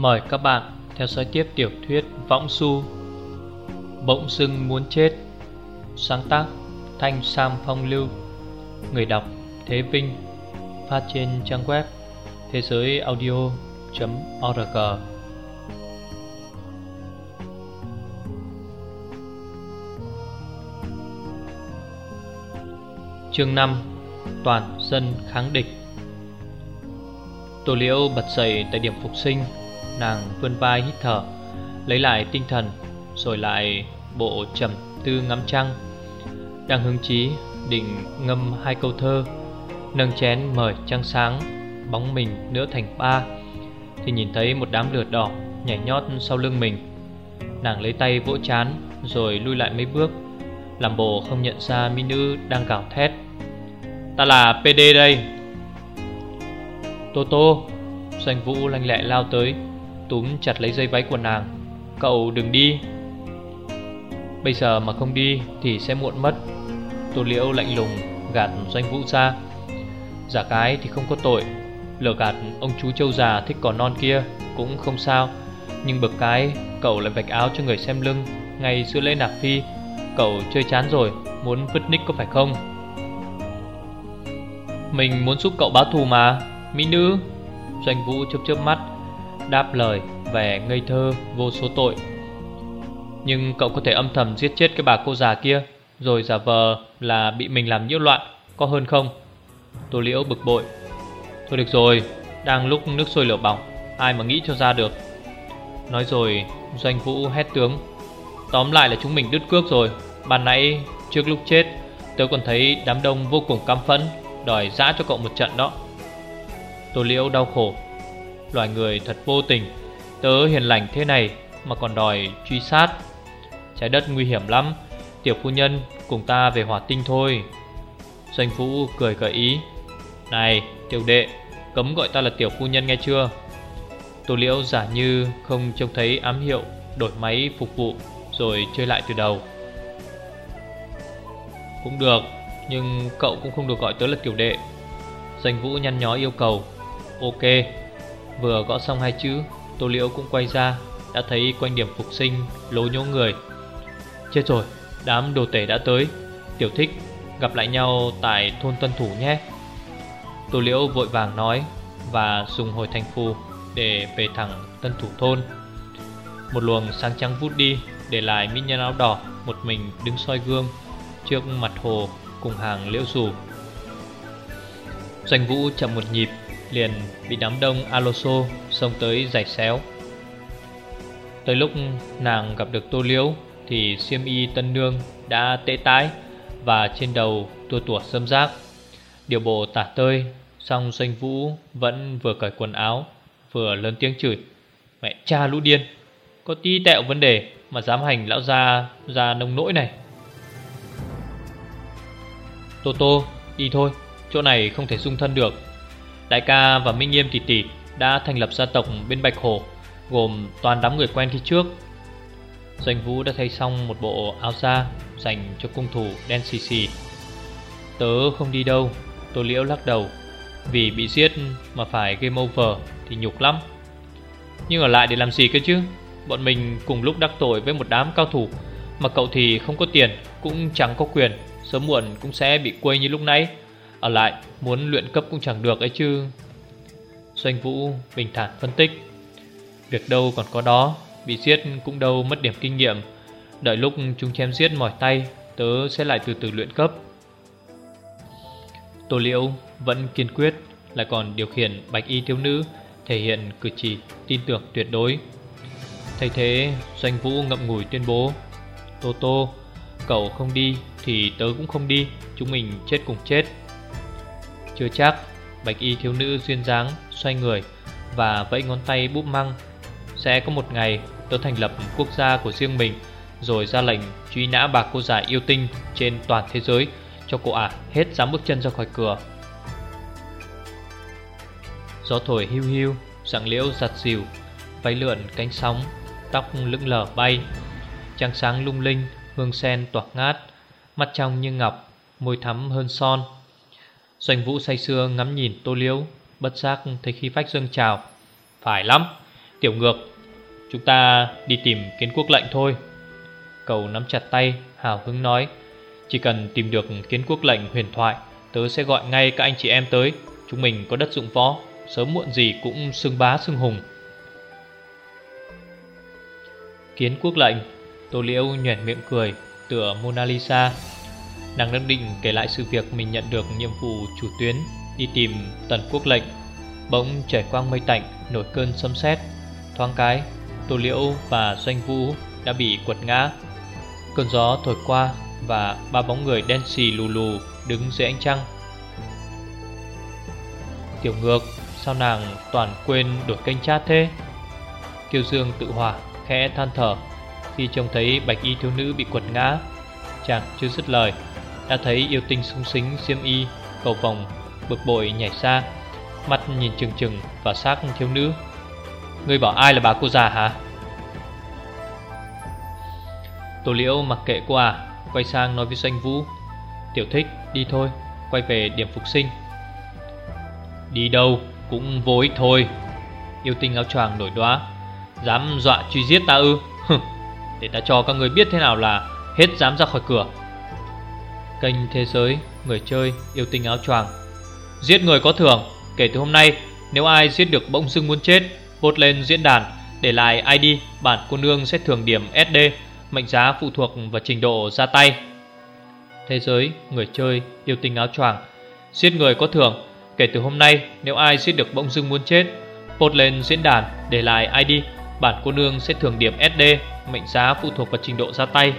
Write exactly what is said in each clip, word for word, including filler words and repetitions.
Mời các bạn theo dõi tiếp tiểu thuyết Võng Du Bỗng dưng muốn chết. Sáng tác Thanh Sam Phong Lưu. Người đọc Thế Vinh. Phát trên trang web thế giới audio chấm org. Chương năm. Toàn dân kháng địch. Tô Liễu bật dậy tại điểm phục sinh. Nàng vươn vai hít thở, lấy lại tinh thần, rồi lại bộ trầm tư ngắm trăng. Đang hứng chí định ngâm hai câu thơ, nâng chén mời trăng sáng, bóng mình nửa thành ba, thì nhìn thấy một đám lửa đỏ nhảy nhót sau lưng mình. Nàng lấy tay vỗ trán rồi lui lại mấy bước, làm bộ không nhận ra mỹ nữ đang gào thét: "Ta là pê đê đây." "Tô Tô." Doanh Vũ lanh lẹ lao tới, túm chặt lấy dây váy của nàng. "Cậu đừng đi." "Bây giờ mà không đi thì sẽ muộn mất." Tô Liễu lạnh lùng gạt Doanh Vũ ra. Giả cái thì không có tội, lừa gạt ông chú trâu già thích cỏ non kia cũng không sao. Nhưng bực cái cậu lại vạch áo cho người xem lưng ngay giữa lễ nạp phi. Cậu chơi chán rồi, muốn vứt nick có phải không? "Mình muốn giúp cậu báo thù mà, mỹ nữ." Doanh Vũ chớp chớp mắt đáp lời vẻ ngây thơ vô số tội. "Nhưng cậu có thể âm thầm giết chết cái bà cô già kia, rồi giả vờ là bị mình làm nhiễu loạn, có hơn không?" Tô Liễu bực bội: "Thôi được rồi, đang lúc nước sôi lửa bỏng, ai mà nghĩ cho ra được." Nói rồi Doanh Vũ hét tướng: "Tóm lại là chúng mình đứt cước rồi. Ban nãy trước lúc chết, tớ còn thấy đám đông vô cùng căm phẫn, đòi giã cho cậu một trận đó." Tô Liễu đau khổ: "Loài người thật vô tình, tớ hiền lành thế này mà còn đòi truy sát. Trái đất nguy hiểm lắm, tiểu phu nhân cùng ta về hỏa tinh thôi." Doanh Vũ cười gợi ý: "Này tiểu đệ, cấm gọi ta là tiểu phu nhân nghe chưa?" Tô Liễu giả như không trông thấy ám hiệu, đổi máy phục vụ rồi chơi lại từ đầu: "Cũng được, nhưng cậu cũng không được gọi tớ là tiểu đệ." Doanh Vũ nhăn nhó yêu cầu: "Ok." Vừa gõ xong hai chữ, Tô Liễu cũng quay ra, đã thấy quanh điểm phục sinh lố nhố người. Chết rồi, đám đồ tể đã tới. "Tiểu thích, gặp lại nhau tại thôn Tân Thủ nhé." Tô Liễu vội vàng nói và dùng hồi thành phù để về thẳng Tân Thủ thôn. Một luồng sáng trắng vút đi, để lại mỹ nhân áo đỏ một mình đứng soi gương trước mặt hồ cùng hàng liễu rủ. Doanh Vũ chậm một nhịp liền bị đám đông aloso xông tới giày xéo. Tới lúc nàng gặp được Tô Liễu thì xiêm y tân nương đã tễ tái và trên đầu tua tủa rơm rác, điều bộ tả tơi. Song Doanh Vũ vẫn vừa cởi quần áo vừa lớn tiếng chửi: "Mẹ cha lũ điên, có tí tẹo vấn đề mà dám hành lão gia ra nông nỗi này." "Tô Tô, đi thôi, chỗ này không thể dung thân được. Đại ca và Minh Nghiêm tỷ tỷ đã thành lập gia tộc bên Bạch Hồ, gồm toàn đám người quen khi trước." Doanh Vũ đã thay xong một bộ áo da dành cho cung thủ đen xì xì. "Tớ không đi đâu." Tô Liễu lắc đầu: "Vì bị giết mà phải game over thì nhục lắm." "Nhưng ở lại để làm gì cơ chứ? Bọn mình cùng lúc đắc tội với một đám cao thủ, mà cậu thì không có tiền, cũng chẳng có quyền, sớm muộn cũng sẽ bị quây như lúc nãy. Ở lại muốn luyện cấp cũng chẳng được ấy chứ." Doanh Vũ bình thản phân tích: "Việc đâu còn có đó, bị giết cũng đâu mất điểm kinh nghiệm. Đợi lúc chúng chém giết mỏi tay, tớ sẽ lại từ từ luyện cấp." Tô Liễu vẫn kiên quyết, lại còn điều khiển bạch y thiếu nữ thể hiện cử chỉ tin tưởng tuyệt đối. Thay thế, Doanh Vũ ngậm ngùi tuyên bố: "Tô Tô, cậu không đi thì tớ cũng không đi, chúng mình chết cùng chết." "Chưa chắc." Bạch y thiếu nữ duyên dáng xoay người và vẫy ngón tay búp măng: "Sẽ có một ngày tớ thành lập quốc gia của riêng mình, rồi ra lệnh truy nã bà cô già yêu tinh trên toàn thế giới, cho cô ả hết dám bước chân ra khỏi cửa." Gió thổi hiu hiu, rặng liễu giặt dịu, váy lượn cánh sóng, tóc lững lờ bay. Trăng sáng lung linh, hương sen tỏa ngát, mắt trong như ngọc, môi thắm hơn son. Doanh Vũ say sưa ngắm nhìn Tô Liễu, bất giác thấy khí phách dâng trào. "Phải lắm, Tiểu Ngược, chúng ta đi tìm Kiến Quốc lệnh thôi. Cậu nắm chặt tay, hào hứng nói. Chỉ cần tìm được Kiến Quốc lệnh huyền thoại, tớ sẽ gọi ngay các anh chị em tới. Chúng mình có đất dụng võ, sớm muộn gì cũng xưng bá xưng hùng. Kiến Quốc lệnh. Tô Liễu nhoẻn miệng cười, tựa Mona Lisa. Nàng đang định kể lại sự việc mình nhận được nhiệm vụ chủ tuyến đi tìm Tần Quốc lệnh, bỗng trời quang mây tạnh, nổi cơn sấm sét. Thoáng cái, Tô Liễu và Doanh Vũ đã bị quật ngã. Cơn gió thổi qua và ba bóng người đen xì lù lù đứng dưới ánh trăng. Tiểu Ngược, sao nàng toàn quên đổi kênh chat thế? Kiều Dương tự hỏa khẽ than thở khi trông thấy bạch y thiếu nữ bị quật ngã. Chàng chưa dứt lời đã thấy yêu tinh sung sính xiêm y cầu vòng bực bội nhảy xa, mắt nhìn chừng chừng vào xác thiếu nữ. Ngươi bảo ai là bà cô già hả? Tô Liễu mặc kệ cô à, quay sang nói với Doanh Vũ. Tiểu Thích, đi thôi, quay về điểm phục sinh. Đi đâu cũng vô ích thôi. Yêu tinh áo choàng nổi đoá. Dám dọa truy giết ta ư? Để ta cho các người biết thế nào là hết dám ra khỏi cửa. Kênh Thế Giới, người chơi, yêu tinh áo choàng. Giết người có thưởng. Kể từ hôm nay, nếu ai giết được bỗng dưng muốn chết, vote lên diễn đàn, để lại i đê, bản cô nương sẽ thưởng điểm ét đê. Mệnh giá phụ thuộc vào trình độ ra tay. Thế Giới, người chơi, yêu tinh áo choàng. Giết người có thưởng. Kể từ hôm nay, nếu ai giết được bỗng dưng muốn chết, vote lên diễn đàn, để lại i đê, bản cô nương sẽ thưởng điểm ét đê. Mệnh giá phụ thuộc vào trình độ ra tay.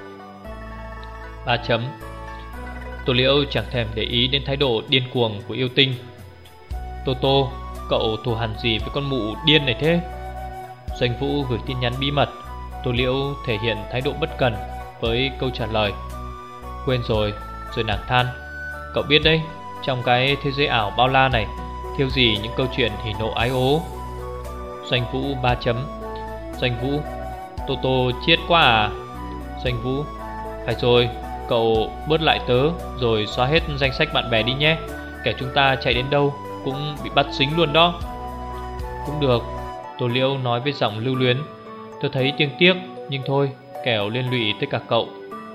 Ba chấm. Tô Liễu chẳng thèm để ý đến thái độ điên cuồng của yêu tinh. Tô Tô, cậu thù hằn gì với con mụ điên này thế? Doanh Vũ gửi tin nhắn bí mật. Tô Liễu thể hiện thái độ bất cần với câu trả lời. Quên rồi. Rồi nàng than. Cậu biết đấy, trong cái thế giới ảo bao la này, thiếu gì những câu chuyện hỉ nộ ái ố. Doanh Vũ ba chấm. Doanh Vũ, Tô Tô chết quá à? Doanh Vũ, phải rồi, cậu bớt lại tớ rồi xóa hết danh sách bạn bè đi nhé. Kẻ chúng ta chạy đến đâu cũng bị bắt dính luôn đó. Cũng được. Tô Liễu nói với giọng lưu luyến. Tôi thấy tiếc tiếc, nhưng thôi, kẻo liên lụy tới cả cậu.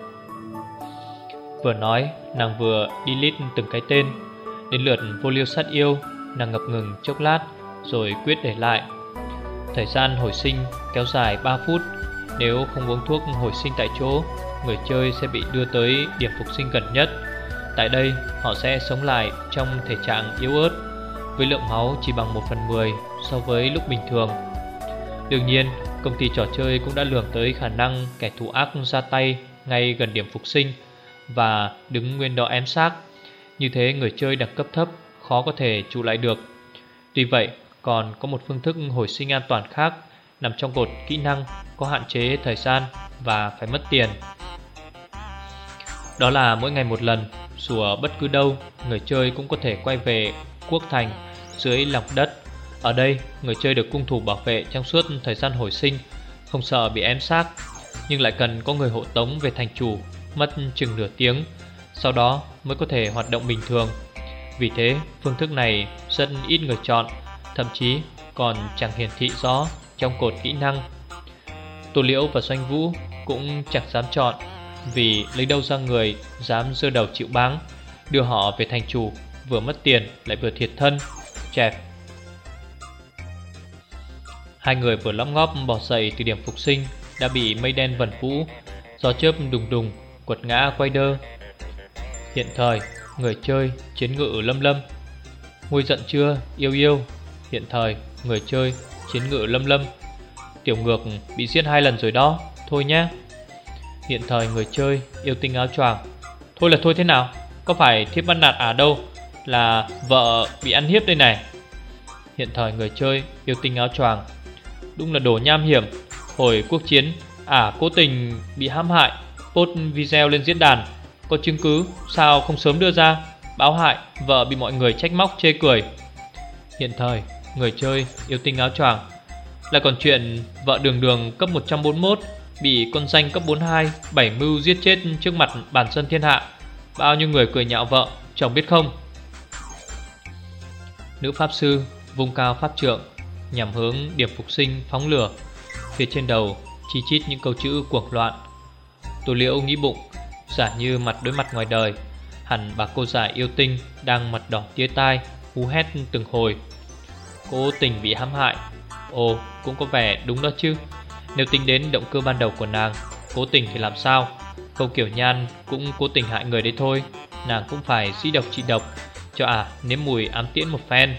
Vừa nói, nàng vừa delete từng cái tên. Đến lượt Vô Liêu Sát Yêu, nàng ngập ngừng chốc lát rồi quyết để lại. Thời gian hồi sinh kéo dài ba phút. Nếu không uống thuốc hồi sinh tại chỗ, người chơi sẽ bị đưa tới điểm phục sinh gần nhất. Tại đây, họ sẽ sống lại trong thể trạng yếu ớt, với lượng máu chỉ bằng một phần mười so với lúc bình thường. Đương nhiên, công ty trò chơi cũng đã lường tới khả năng kẻ thù ác ra tay ngay gần điểm phục sinh và đứng nguyên đó ém xác. Như thế người chơi đẳng cấp thấp khó có thể trụ lại được. Tuy vậy, còn có một phương thức hồi sinh an toàn khác nằm trong cột kỹ năng có hạn chế thời gian và phải mất tiền. Đó là mỗi ngày một lần, dù ở bất cứ đâu, người chơi cũng có thể quay về quốc thành dưới lòng đất. Ở đây, người chơi được cung thủ bảo vệ trong suốt thời gian hồi sinh, không sợ bị ém xác, nhưng lại cần có người hộ tống về thành chủ, mất chừng nửa tiếng, sau đó mới có thể hoạt động bình thường. Vì thế, phương thức này rất ít người chọn, thậm chí còn chẳng hiển thị rõ trong cột kỹ năng. Tô Liễu và Doanh Vũ cũng chẳng dám chọn, vì lấy đâu ra người dám giơ đầu chịu báng, đưa họ về thành chủ, vừa mất tiền lại vừa thiệt thân. Chẹp. Hai người vừa lóp ngóp bỏ dậy từ điểm phục sinh đã bị mây đen vần vũ, gió chớp đùng đùng quật ngã quay đơ. Hiện thời, người chơi chiến ngự Lâm Lâm. Nguôi giận chưa, yêu yêu? Hiện thời, người chơi chiến ngự Lâm Lâm. Tiểu Ngược bị giết hai lần rồi đó, thôi nhé. Hiện thời, người chơi yêu tinh áo choàng. Thôi là thôi thế nào? Có phải thiếp bắt nạt à đâu, là vợ bị ăn hiếp đây này. Hiện thời, người chơi yêu tinh áo choàng. Đúng là đồ nham hiểm. Hồi quốc chiến, ả cố tình bị hãm hại, post video lên diễn đàn. Có chứng cứ, sao không sớm đưa ra? Báo hại, vợ bị mọi người trách móc chê cười. Hiện thời, người chơi yêu tinh áo choàng. Là còn chuyện vợ đường đường cấp một trăm bốn mươi mốt bị con danh cấp bốn mươi hai bảy mưu giết chết trước mặt bản dân thiên hạ. Bao nhiêu người cười nhạo vợ, chồng biết không? Nữ pháp sư vung cao pháp trượng, nhằm hướng điểm phục sinh phóng lửa. Phía trên đầu chi chít những câu chữ cuồng loạn. Tô Liễu nghĩ bụng, giả như mặt đối mặt ngoài đời, hẳn bà cô già yêu tinh đang mặt đỏ tía tai, hú hét từng hồi. Cố tình bị hãm hại. Ồ, cũng có vẻ đúng đó chứ. Nếu tính đến động cơ ban đầu của nàng, cố tình thì làm sao? Câu Kiểu Nhan cũng cố tình hại người đấy thôi. Nàng cũng phải sĩ độc trị độc, cho à nếm mùi ám tiễn một phen.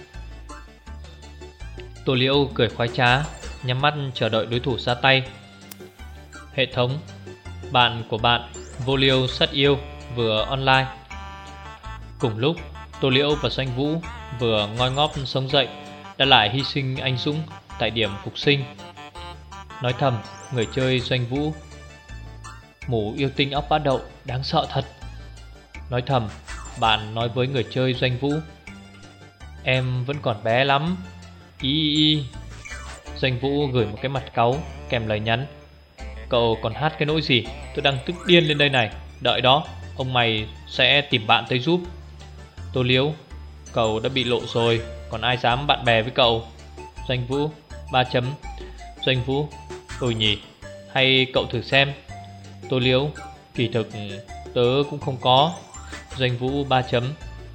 Tô Liễu cười khoái trá, nhắm mắt chờ đợi đối thủ ra tay. Hệ thống, bạn của bạn Vô Liêu Sát Yêu vừa online. Cùng lúc, Tô Liễu và Doanh Vũ vừa ngoi ngóp sống dậy, đã lại hy sinh anh dũng tại điểm phục sinh. Nói thầm, người chơi Doanh Vũ: mù yêu tinh óc bát đậu đáng sợ thật. Nói thầm, bạn nói với người chơi Doanh Vũ: em vẫn còn bé lắm. Ý ý ý. Doanh Vũ gửi một cái mặt cáu kèm lời nhắn: cậu còn hát cái nỗi gì? Tôi đang tức điên lên đây này. Đợi đó, ông mày sẽ tìm bạn tới giúp. Tô Liễu: cậu đã bị lộ rồi, còn ai dám bạn bè với cậu? Doanh Vũ: ba chấm. Doanh Vũ: ừ nhỉ, hay cậu thử xem. Tô Liễu: kỳ thực tớ cũng không có. Doanh Vũ: ba chấm.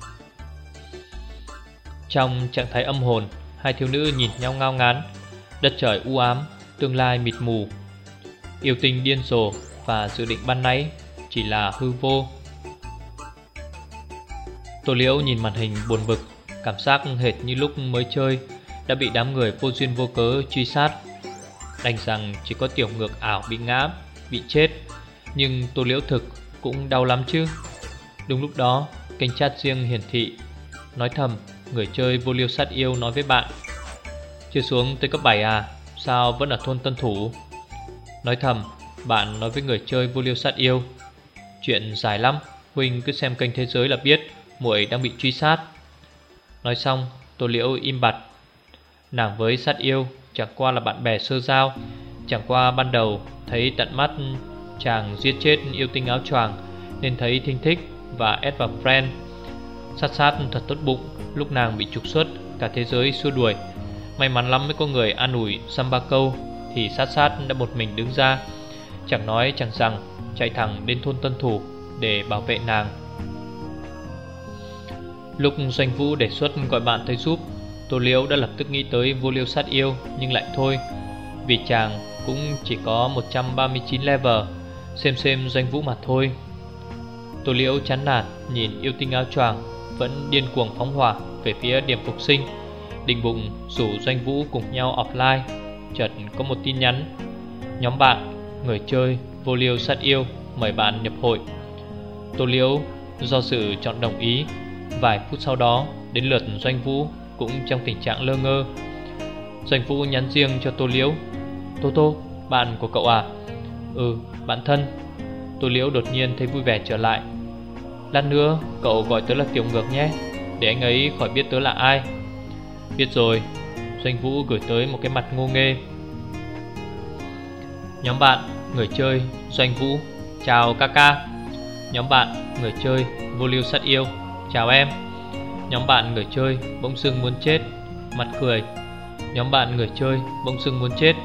Trong trạng thái âm hồn, hai thiếu nữ nhìn nhau ngao ngán. Đất trời u ám, tương lai mịt mù. Yêu tinh điên rồ và dự định ban nãy chỉ là hư vô. Tô Liễu nhìn màn hình buồn bực, cảm giác hệt như lúc mới chơi đã bị đám người vô duyên vô cớ truy sát. Đành rằng chỉ có tiểu ngược ảo bị ngã, bị chết. Nhưng Tô Liễu thực cũng đau lắm chứ. Đúng lúc đó, kênh chat riêng hiển thị: nói thầm, người chơi Vô Liêu Sát Yêu nói với bạn: chưa xuống tới cấp bảy à? Sao vẫn ở thôn Tân Thủ? Nói thầm, bạn nói với người chơi Vô Liêu Sát Yêu: chuyện dài lắm, huynh cứ xem kênh thế giới là biết, muội đang bị truy sát. Nói xong, Tô Liễu im bặt. Nàng với Sát Yêu chẳng qua là bạn bè sơ giao. Chẳng qua ban đầu thấy tận mắt chàng giết chết yêu tinh áo choàng nên thấy thinh thích và add vào friend. Sát sát thật tốt bụng, lúc nàng bị trục xuất, cả thế giới xua đuổi. May mắn lắm mới có người an ủi xăm ba câu, thì sát sát đã một mình đứng ra, chẳng nói chẳng rằng, chạy thẳng đến thôn Tân Thủ để bảo vệ nàng. Lúc Doanh Vũ đề xuất gọi bạn tới giúp, Tô Liễu đã lập tức nghĩ tới Vô Liêu Sát Yêu, nhưng lại thôi, vì chàng cũng chỉ có một trăm ba mươi chín level, xem xem Doanh Vũ mà thôi. Tô Liễu chán nản nhìn yêu tinh áo choàng vẫn điên cuồng phóng hỏa về phía điểm phục sinh, định bụng rủ Doanh Vũ cùng nhau offline. Chợt có một tin nhắn: nhóm bạn, người chơi Vô Liêu Sát Yêu mời bạn nhập hội. Tô Liễu do dự chọn đồng ý. Vài phút sau đó, đến lượt Doanh Vũ cũng trong tình trạng lơ ngơ. Doanh Vũ nhắn riêng cho Tô Liễu: Tô Tô, bạn của cậu à? Ừ, bạn thân. Tô Liễu đột nhiên thấy vui vẻ trở lại. Lát nữa cậu gọi tớ là Tiểu Ngược nhé, để anh ấy khỏi biết tớ là ai. Biết rồi. Doanh Vũ gửi tới một cái mặt ngô nghê. Nhóm bạn, người chơi Doanh Vũ, chào ca ca. Nhóm bạn, người chơi Vô Liêu Sát Yêu, chào em. Nhóm bạn, người chơi bỗng dưng muốn chết, mặt cười. Nhóm bạn, người chơi bỗng dưng muốn chết.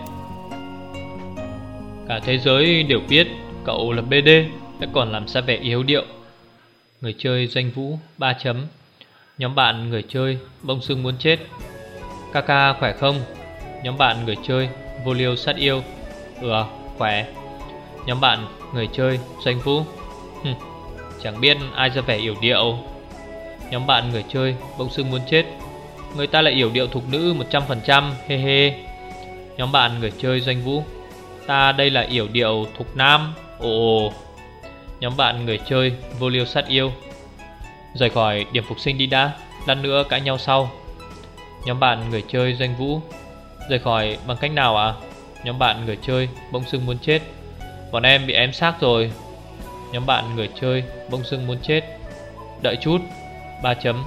Cả thế giới đều biết cậu là bê đê, đã còn làm ra vẻ yếu điệu. Người chơi Doanh Vũ, ba chấm. Nhóm bạn, người chơi bỗng dưng muốn chết. Ca ca khỏe không? Nhóm bạn, người chơi Vô Liêu Sát Yêu, ừ, khỏe. Nhóm bạn, người chơi Doanh Vũ, Hừm, chẳng biết ai ra vẻ yểu điệu. Nhóm bạn, người chơi bỗng dưng muốn chết. Người ta lại yểu điệu thục nữ một trăm phần trăm, he he. Nhóm bạn, người chơi Doanh Vũ, ta đây là yểu điệu thục nam, ồ. Nhóm bạn, người chơi Vô Liêu Sát Yêu, rời khỏi điểm phục sinh đi đã, lát nữa cãi nhau sau. Nhóm bạn, người chơi Doanh Vũ, rời khỏi bằng cách nào ạ? À? Nhóm bạn, người chơi bỗng dưng muốn chết. Bọn em bị ém xác rồi. Nhóm bạn, người chơi bỗng dưng muốn chết. Đợi chút, ba chấm.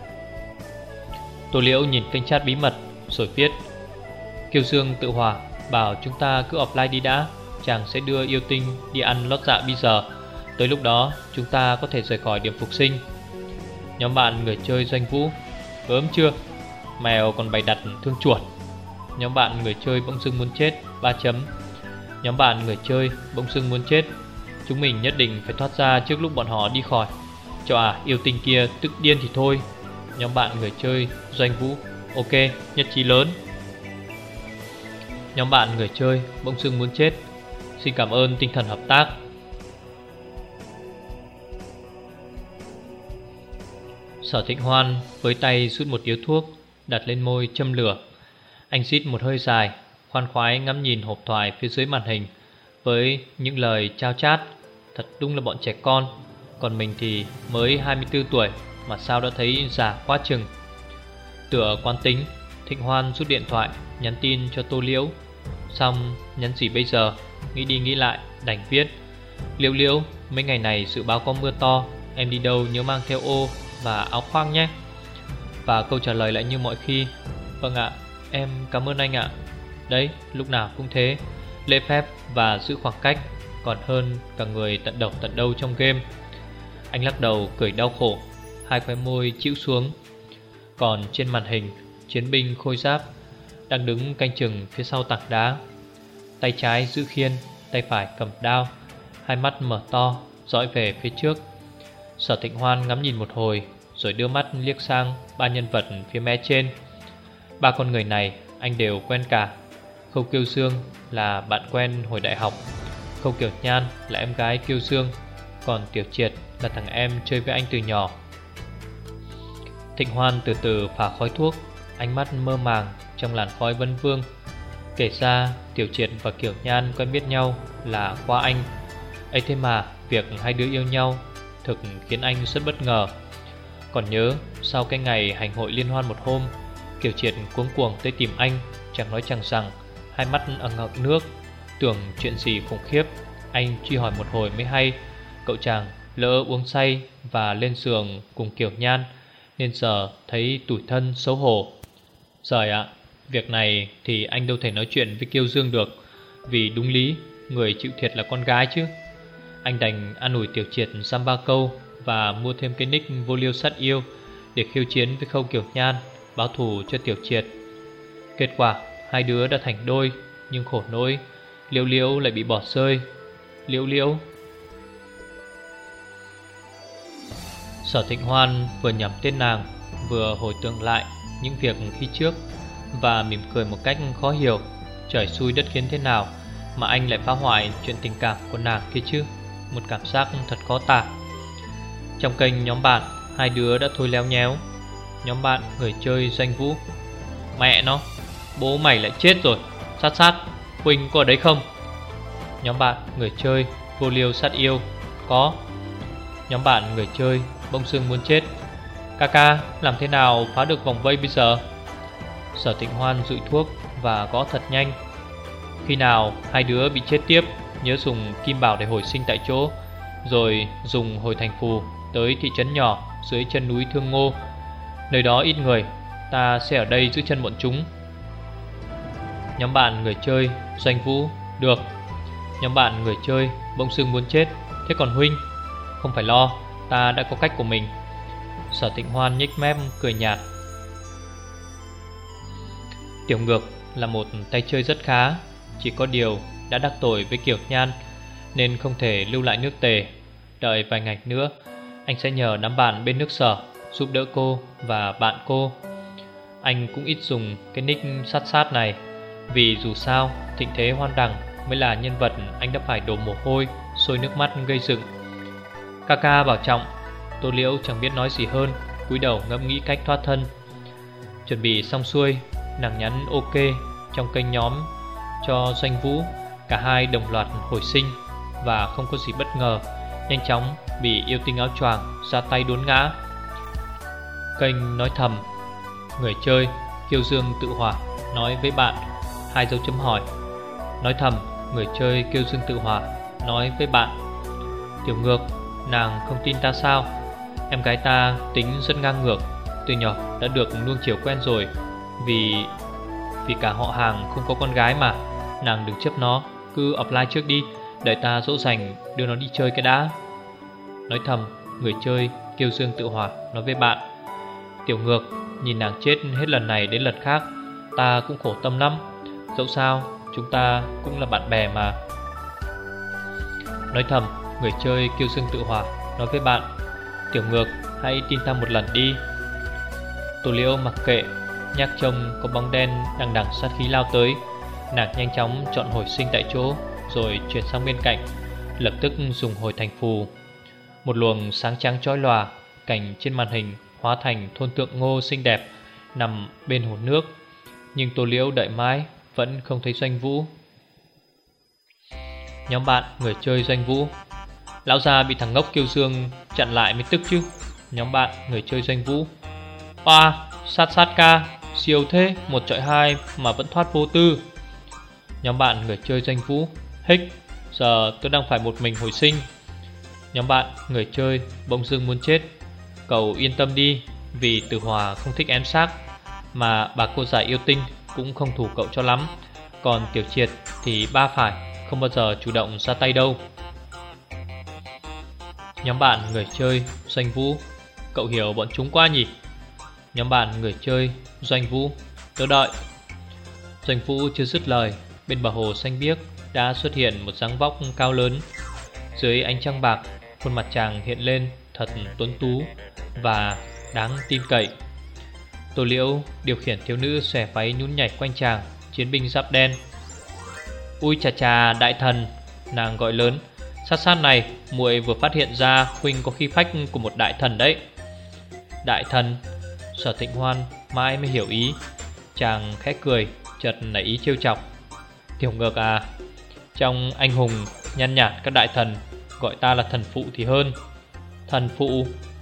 Tô Liễu nhìn kênh chat bí mật rồi viết: Kiều Dương tự hòa bảo chúng ta cứ offline đi đã, chàng sẽ đưa yêu tinh đi ăn lót dạ bây giờ. Tới lúc đó chúng ta có thể rời khỏi điểm phục sinh. Nhóm bạn, người chơi Doanh Vũ, ớm chưa? Mèo còn bày đặt thương chuột. Nhóm bạn người chơi bỗng dưng muốn chết ba chấm. Nhóm bạn người chơi bỗng dưng muốn chết. Chúng mình nhất định phải thoát ra trước lúc bọn họ đi khỏi. Cho à yêu tinh kia tức điên thì thôi. Nhóm bạn người chơi Doanh Vũ: ok, nhất trí lớn. Nhóm bạn người chơi bỗng dưng muốn chết. Xin cảm ơn tinh thần hợp tác. Sở Thịnh Hoan với tay rút một điếu thuốc, đặt lên môi châm lửa. Anh rít một hơi dài, khoan khoái ngắm nhìn hộp thoại phía dưới màn hình với những lời chao chát. Thật đúng là bọn trẻ con. Còn mình thì mới hai mươi tư tuổi mà sao đã thấy già quá chừng. Tựa quán tính, Thịnh Hoan rút điện thoại nhắn tin cho Tô Liễu. Xong nhắn gì bây giờ, nghĩ đi nghĩ lại đành viết: Liễu Liễu, mấy ngày này dự báo có mưa to, em đi đâu nhớ mang theo ô và áo khoác nhé. Và câu trả lời lại như mọi khi: vâng ạ, em cảm ơn anh ạ. Đấy, lúc nào cũng thế, lễ phép và giữ khoảng cách còn hơn cả người tận đầu tận đâu trong game. Anh lắc đầu cười đau khổ, hai khóe môi chịu xuống. Còn trên màn hình, chiến binh khôi giáp đang đứng canh chừng phía sau tảng đá. Tay trái giữ khiên, tay phải cầm đao, hai mắt mở to dõi về phía trước. Sở Thịnh Hoan ngắm nhìn một hồi, rồi đưa mắt liếc sang ba nhân vật phía mé trên. Ba con người này anh đều quen cả. Khâu Kiêu Dương là bạn quen hồi đại học, Khâu Kiều Nhan là em gái Kiêu Dương, còn Tiểu Triệt là thằng em chơi với anh từ nhỏ. Thịnh Hoan từ từ phả khói thuốc, ánh mắt mơ màng trong làn khói vấn vương. Kể ra Tiểu Triệt và Kiều Nhan quen biết nhau là qua anh. Ấy thế mà việc hai đứa yêu nhau thực khiến anh rất bất ngờ. Còn nhớ sau cái ngày hành hội liên hoan một hôm, Kiều Triệt cuống cuồng tới tìm anh, chẳng nói chẳng rằng, hai mắt ẩn ngực nước, tưởng chuyện gì khủng khiếp. Anh truy hỏi một hồi mới hay cậu chàng lỡ uống say và lên giường cùng Kiều Nhan, nên giờ thấy tủi thân xấu hổ. Giời ạ, việc này thì anh đâu thể nói chuyện với Kiêu Dương được, vì đúng lý người chịu thiệt là con gái chứ. Anh đành an ủi Tiểu Triệt dăm ba câu và mua thêm cái nick vô liêu sát yêu để khiêu chiến với Khâu Kiều Nhan, báo thù cho Tiểu Triệt. Kết quả hai đứa đã thành đôi, nhưng khổ nỗi Liễu Liễu lại bị bỏ rơi. Liễu Liễu. Sở Thịnh Hoan vừa nhẩm tên nàng, vừa hồi tưởng lại những việc khi trước và mỉm cười một cách khó hiểu. Trời xui đất khiến thế nào mà anh lại phá hoại chuyện tình cảm của nàng kia chứ. Một cảm giác thật khó tả. Trong kênh nhóm bạn, hai đứa đã thôi léo nhéo. Nhóm bạn người chơi Doanh Vũ: mẹ nó, bố mày lại chết rồi. Sát sát, Quỳnh có ở đấy không? Nhóm bạn người chơi Vô Liêu Sát Yêu: có. Nhóm bạn người chơi Bông Sương Muốn Chết: Kaka, làm thế nào phá được vòng vây bây giờ? Sở Thịnh Hoan dụi thuốc và gõ thật nhanh: khi nào hai đứa bị chết tiếp, nhớ dùng kim bảo để hồi sinh tại chỗ, rồi dùng hồi thành phù tới thị trấn nhỏ dưới chân núi Thương Ngô. Nơi đó ít người, ta sẽ ở đây giữ chân bọn chúng. Nhóm bạn người chơi Doanh Vũ: được. Nhóm bạn người chơi Bông Sương Muốn Chết: thế còn huynh? Không phải lo, ta đã có cách của mình. Sở Thịnh Hoan nhếch mép cười nhạt: Tiểu Ngược là một tay chơi rất khá, chỉ có điều đã đắc tội với Kiều Nhan nên không thể lưu lại nước Tề. Đợi vài ngày nữa, anh sẽ nhờ đám bạn bên nước Sở giúp đỡ cô và bạn cô. Anh cũng ít dùng cái nick sát sát này, vì dù sao thịnh thế hoan đằng mới là nhân vật anh đã phải đổ mồ hôi, sôi nước mắt gây dựng. Kaka bảo trọng. Tô Liễu chẳng biết nói gì hơn, cúi đầu ngẫm nghĩ cách thoát thân. Chuẩn bị xong xuôi, nàng nhắn ok trong kênh nhóm cho Doanh Vũ. Cả hai đồng loạt hồi sinh và không có gì bất ngờ, nhanh chóng bị yêu tinh áo choàng ra tay đốn ngã. Kênh nói thầm: người chơi Kiêu Dương Tự Hỏa nói với bạn, hai dấu chấm hỏi. Nói thầm: người chơi Kiêu Dương Tự Hỏa nói với bạn. Tiểu Ngược, nàng không tin ta sao? Em gái ta tính rất ngang ngược, từ nhỏ đã được nuông chiều quen rồi. Vì Vì cả họ hàng không có con gái mà. Nàng đừng chấp nó, cứ offline trước đi, đợi ta dỗ dành đưa nó đi chơi cái đã. Nói thầm: người chơi Kiêu Dương Tự Hỏa nói với bạn. Tiểu Ngược, nhìn nàng chết hết lần này đến lần khác, ta cũng khổ tâm lắm. Dẫu sao chúng ta cũng là bạn bè mà. Nói thầm, người chơi kiêu dương tự hỏa nói với bạn: Tiểu Ngược, hãy tin ta một lần đi. Tô Liễu mặc kệ, nhắc trông có bóng đen đằng đằng sát khí lao tới. Nàng nhanh chóng chọn hồi sinh tại chỗ, rồi chuyển sang bên cạnh, lập tức dùng hồi thành phù. Một luồng sáng trắng chói lòa, cảnh trên màn hình hóa thành thôn tượng ngô xinh đẹp nằm bên hồ nước. Nhưng Tô Liễu đợi mãi vẫn không thấy Doanh Vũ. Nhóm bạn người chơi Doanh Vũ: Lão già bị thằng ngốc Kiêu Dương chặn lại mới tức chứ. Nhóm bạn người chơi Doanh Vũ: Oa, sát sát ca, siêu thế, một chọi hai mà vẫn thoát vô tư. Nhóm bạn người chơi Doanh Vũ: Hích, giờ tôi đang phải một mình hồi sinh. Nhóm bạn người chơi bỗng dưng muốn chết: Cậu yên tâm đi, vì Tử Hòa không thích ém xác, mà bà cô giải yêu tinh cũng không thủ cậu cho lắm. Còn Tiểu Triệt thì ba phải không bao giờ chủ động ra tay đâu. Nhóm bạn người chơi Doanh Vũ: Cậu hiểu bọn chúng quá nhỉ. Nhóm bạn người chơi Doanh Vũ: Tớ đợi. Doanh Vũ chưa dứt lời, bên bờ hồ xanh biếc đã xuất hiện một dáng vóc cao lớn. Dưới ánh trăng bạc, khuôn mặt chàng hiện lên thật tuấn tú và đáng tin cậy. Tô Liễu điều khiển thiếu nữ xòe váy nhún nhảy quanh chàng, chiến binh giáp đen. Ui chà chà, đại thần, nàng gọi lớn. Sát sát này, muội vừa phát hiện ra huynh có khí phách của một đại thần đấy. Đại thần? Sở Thịnh Hoan mãi mới hiểu ý. Chàng khẽ cười, chợt nảy ý trêu chọc. Tiểu Ngược à, trong anh hùng nhăn nhạt các đại thần, gọi ta là thần phụ thì hơn. Thần phụ?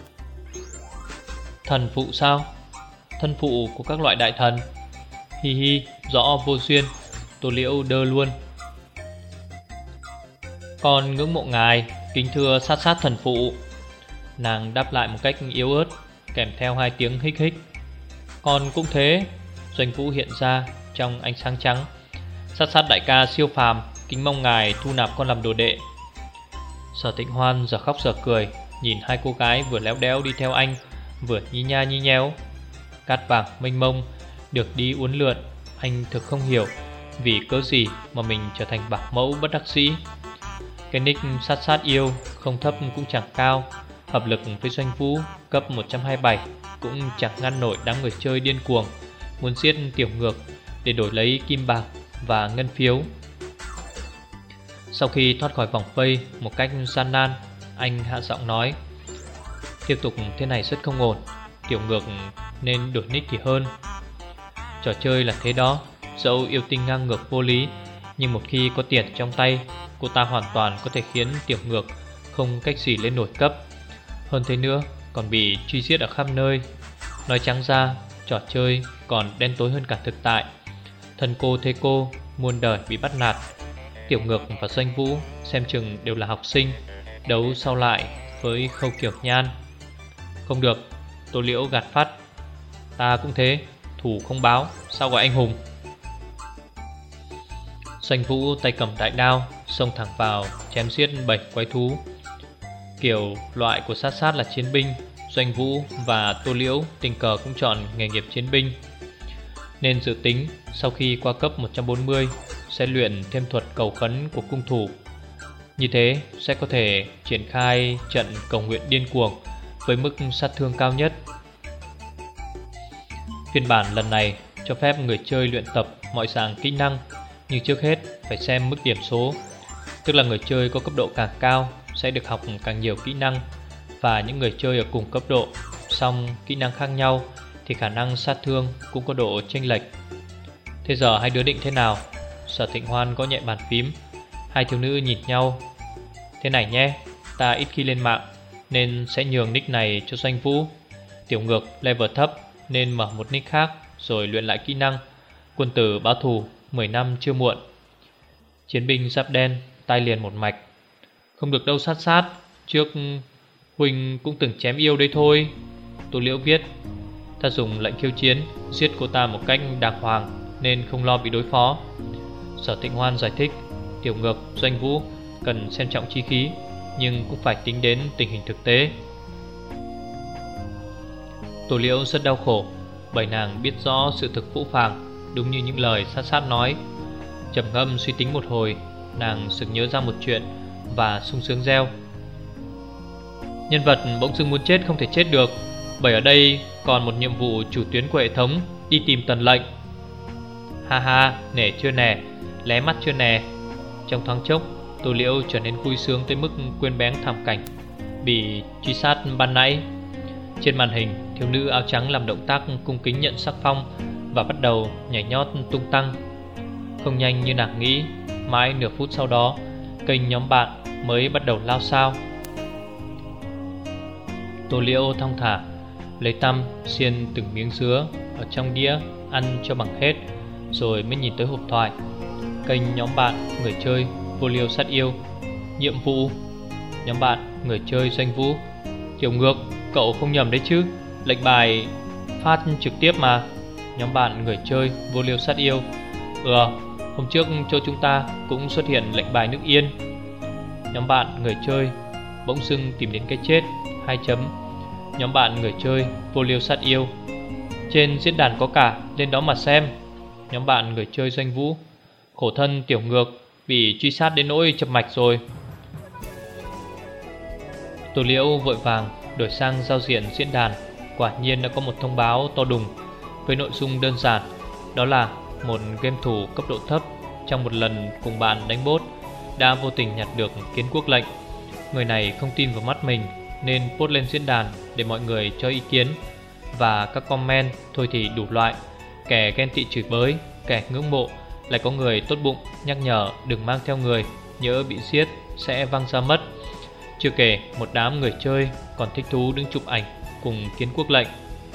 Thần phụ sao? Thân phụ của các loại đại thần? Hi hi, rõ vô duyên. Tô Liễu đơ luôn. Con ngưỡng mộ ngài, kính thưa sát sát thần phụ. Nàng đáp lại một cách yếu ớt, kèm theo hai tiếng hích hích. Con cũng thế. Doanh Vũ hiện ra trong ánh sáng trắng. Sát sát đại ca siêu phàm, kính mong ngài thu nạp con làm đồ đệ. Sở Thịnh Hoan giờ khóc giờ cười, nhìn hai cô gái vừa léo đéo đi theo anh, vừa nhí nha nhí nhéo. Cát vàng mênh mông, được đi uốn lượn. Anh thực không hiểu vì cớ gì mà mình trở thành bảo mẫu bất đắc dĩ. Cái nick sát sát yêu không thấp cũng chẳng cao, hợp lực với Doanh Vũ cấp một trăm hai mươi bảy cũng chẳng ngăn nổi đám người chơi điên cuồng muốn giết Tiểu Ngược để đổi lấy kim bạc và ngân phiếu. Sau khi thoát khỏi vòng vây một cách gian nan, anh hạ giọng nói: Tiếp tục thế này rất không ổn, Tiểu Ngược nên đổi nick thì hơn. Trò chơi là thế đó, dẫu yêu tinh ngang ngược vô lý, nhưng một khi có tiền trong tay, cô ta hoàn toàn có thể khiến Tiểu Ngược không cách gì lên nổi cấp. Hơn thế nữa, còn bị truy giết ở khắp nơi. Nói trắng ra, trò chơi còn đen tối hơn cả thực tại. Thân cô thế cô, muôn đời bị bắt nạt. Tiểu Ngược và Doanh Vũ xem chừng đều là học sinh, đấu sau lại với Khâu Kiều Nhan. Không được, Tô Liễu gạt phát. Ta cũng thế, thủ không báo, sao gọi anh hùng. Doanh Vũ tay cầm đại đao, xông thẳng vào chém giết bảy quái thú. Kiểu loại của sát sát là chiến binh, Doanh Vũ và Tô Liễu tình cờ cũng chọn nghề nghiệp chiến binh, nên dự tính sau khi qua cấp một trăm bốn mươi sẽ luyện thêm thuật cầu khấn của cung thủ. Như thế sẽ có thể triển khai trận cầu nguyện điên cuồng với mức sát thương cao nhất. Phiên bản lần này cho phép người chơi luyện tập mọi dạng kỹ năng, nhưng trước hết phải xem mức điểm số. Tức là người chơi có cấp độ càng cao sẽ được học càng nhiều kỹ năng, và những người chơi ở cùng cấp độ song kỹ năng khác nhau thì khả năng sát thương cũng có độ chênh lệch. Thế giờ hai đứa định thế nào? Sở Thịnh Hoan có nhẹ bàn phím. Hai thiếu nữ nhìn nhau. Thế này nhé, ta ít khi lên mạng nên sẽ nhường nick này cho Doanh Vũ. Tiểu Ngược level thấp nên mở một nick khác rồi luyện lại kỹ năng. Quân tử báo thù mười năm chưa muộn. Chiến binh giáp đen tai liền một mạch. Không được đâu sát sát, trước Huỳnh cũng từng chém yêu đấy thôi. Tô Liễu viết: Ta dùng lệnh khiêu chiến giết cô ta một cách đàng hoàng nên không lo bị đối phó. Sở Thịnh Hoan giải thích: Tiểu Ngược, Doanh Vũ cần xem trọng chi khí, nhưng cũng phải tính đến tình hình thực tế. Tô Liễu rất đau khổ. bởi nàng biết rõ sự thực phũ phàng, đúng như những lời sát sát nói. Trầm ngâm suy tính một hồi, nàng sực nhớ ra một chuyện và sung sướng reo: nhân vật bỗng dưng muốn chết không thể chết được, bởi ở đây còn một nhiệm vụ chủ tuyến của hệ thống, đi tìm Tần Lệnh. Ha ha, nể chưa nè, lé mắt chưa nè. Trong thoáng chốc, Tô Liễu trở nên vui sướng tới mức quên bén thảm cảnh bị truy sát ban nãy. Trên màn hình, thiếu nữ áo trắng làm động tác cung kính nhận sắc phong và bắt đầu nhảy nhót tung tăng. Không nhanh như nàng nghĩ, mãi nửa phút sau đó, kênh nhóm bạn mới bắt đầu lao sao. Tô Liễu thong thả lấy tăm xiên từng miếng dứa ở trong đĩa ăn cho bằng hết, rồi mới nhìn tới hộp thoại. Kênh nhóm bạn người chơi Vô Liêu Sát Yêu, nhiệm vụ nhóm bạn người chơi Doanh Vũ. Tiểu Ngược, cậu không nhầm đấy chứ, lệnh bài phát trực tiếp mà. Nhóm bạn người chơi Vô Liêu Sát Yêu. Ừ, hôm trước chỗ chúng ta cũng xuất hiện lệnh bài nước Yên. Nhóm bạn người chơi bỗng dưng tìm đến cái chết. Hai chấm. Nhóm bạn người chơi Vô Liêu Sát Yêu. Trên diễn đàn có cả, lên đó mà xem. Nhóm bạn người chơi Doanh Vũ. Khổ thân Tiểu Ngược bị truy sát đến nỗi chập mạch rồi. Tô Liễu vội vàng đổi sang giao diện diễn đàn. Quả nhiên đã có một thông báo to đùng với nội dung đơn giản, đó là một game thủ cấp độ thấp trong một lần cùng bạn đánh bot đã vô tình nhặt được kiến quốc lệnh. Người này không tin vào mắt mình nên post lên diễn đàn để mọi người cho ý kiến. Và các comment thôi thì đủ loại, kẻ ghen tị chửi bới, kẻ ngưỡng mộ, lại có người tốt bụng nhắc nhở đừng mang theo người, nhỡ bị giết sẽ văng ra mất. Chưa kể một đám người chơi còn thích thú đứng chụp ảnh cùng kiến quốc lệnh.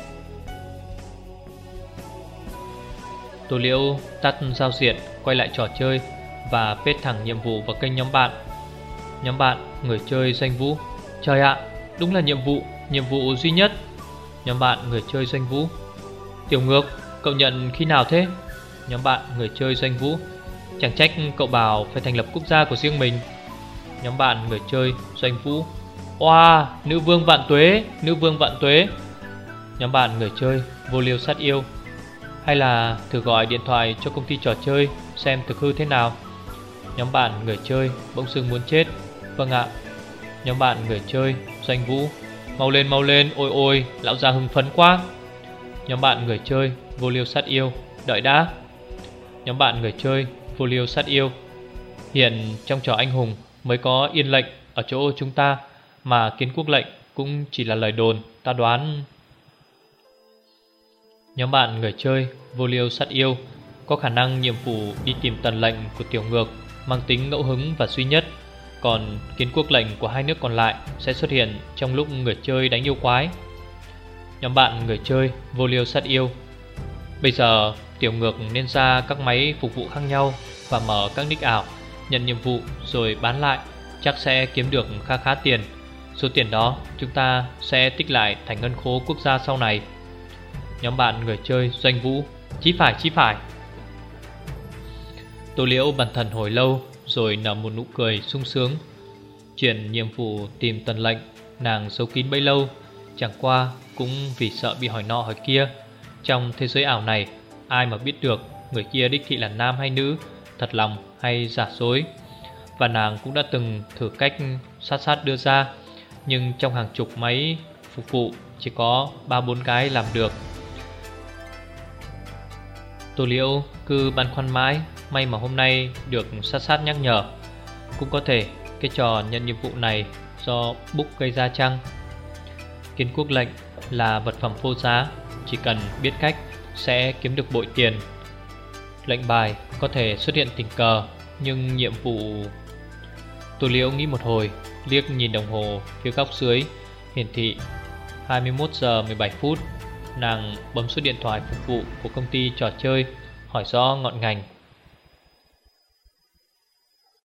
Tô Liễu tắt giao diện, quay lại trò chơi và paste thẳng nhiệm vụ vào kênh nhóm bạn. Nhóm bạn người chơi Doanh Vũ. Trời ạ, đúng là nhiệm vụ, nhiệm vụ duy nhất. Nhóm bạn người chơi Doanh Vũ. Tiểu Ngược, cậu nhận khi nào thế? Nhóm bạn người chơi Doanh Vũ. Chẳng trách cậu bảo phải thành lập quốc gia của riêng mình. Nhóm bạn người chơi Doanh Vũ. Oa, wow, nữ vương vạn tuế, nữ vương vạn tuế. Nhóm bạn người chơi Vô Liêu Sát Yêu. Hay là thử gọi điện thoại cho công ty trò chơi xem thực hư thế nào. Nhóm bạn người chơi bỗng dưng muốn chết. Vâng ạ. Nhóm bạn người chơi Doanh Vũ. Mau lên mau lên, ôi ôi, lão già hưng phấn quá. Nhóm bạn người chơi Vô Liêu Sát Yêu. Đợi đã. Nhóm bạn người chơi Vô Liêu Sát Yêu. Hiện trong trò anh hùng mới có yên lệnh ở chỗ chúng ta, mà kiến quốc lệnh cũng chỉ là lời đồn, ta đoán. Nhóm bạn người chơi Vô Liêu Sát Yêu. Có khả năng nhiệm vụ đi tìm Tần Lệnh của Tiểu Ngược mang tính ngẫu hứng và duy nhất, còn kiến quốc lệnh của hai nước còn lại sẽ xuất hiện trong lúc người chơi đánh yêu quái. Nhóm bạn người chơi Vô Liêu Sát Yêu. Bây giờ Tiểu Ngược nên ra các máy phục vụ khác nhau và mở các nick ảo, nhận nhiệm vụ rồi bán lại, chắc sẽ kiếm được khá khá tiền. Số tiền đó chúng ta sẽ tích lại thành ngân khố quốc gia sau này. Nhóm bạn người chơi Doanh Vũ. Chí phải chí phải. Tô Liễu bần thần hồi lâu rồi nở một nụ cười sung sướng. Chuyện nhiệm vụ tìm Tần Lệnh nàng giấu kín bấy lâu, chẳng qua cũng vì sợ bị hỏi nọ hỏi kia. Trong thế giới ảo này, ai mà biết được người kia đích thị là nam hay nữ, thật lòng hay giả dối. Và nàng cũng đã từng thử cách sát sát đưa ra, nhưng trong hàng chục máy phục vụ chỉ có ba bốn cái làm được. Tô Liễu cứ băn khoăn mãi, may mà hôm nay được sát sát nhắc nhở. Cũng có thể cái trò nhận nhiệm vụ này do book gây ra chăng? Kiến quốc lệnh là vật phẩm vô giá, chỉ cần biết cách sẽ kiếm được bội tiền. Lệnh bài có thể xuất hiện tình cờ, nhưng nhiệm vụ... Tô Liễu nghĩ một hồi, liếc nhìn đồng hồ phía góc dưới, hiển thị hai mươi mốt giờ mười bảy phút. Nàng bấm số điện thoại phục vụ của công ty trò chơi, hỏi rõ ngọn ngành.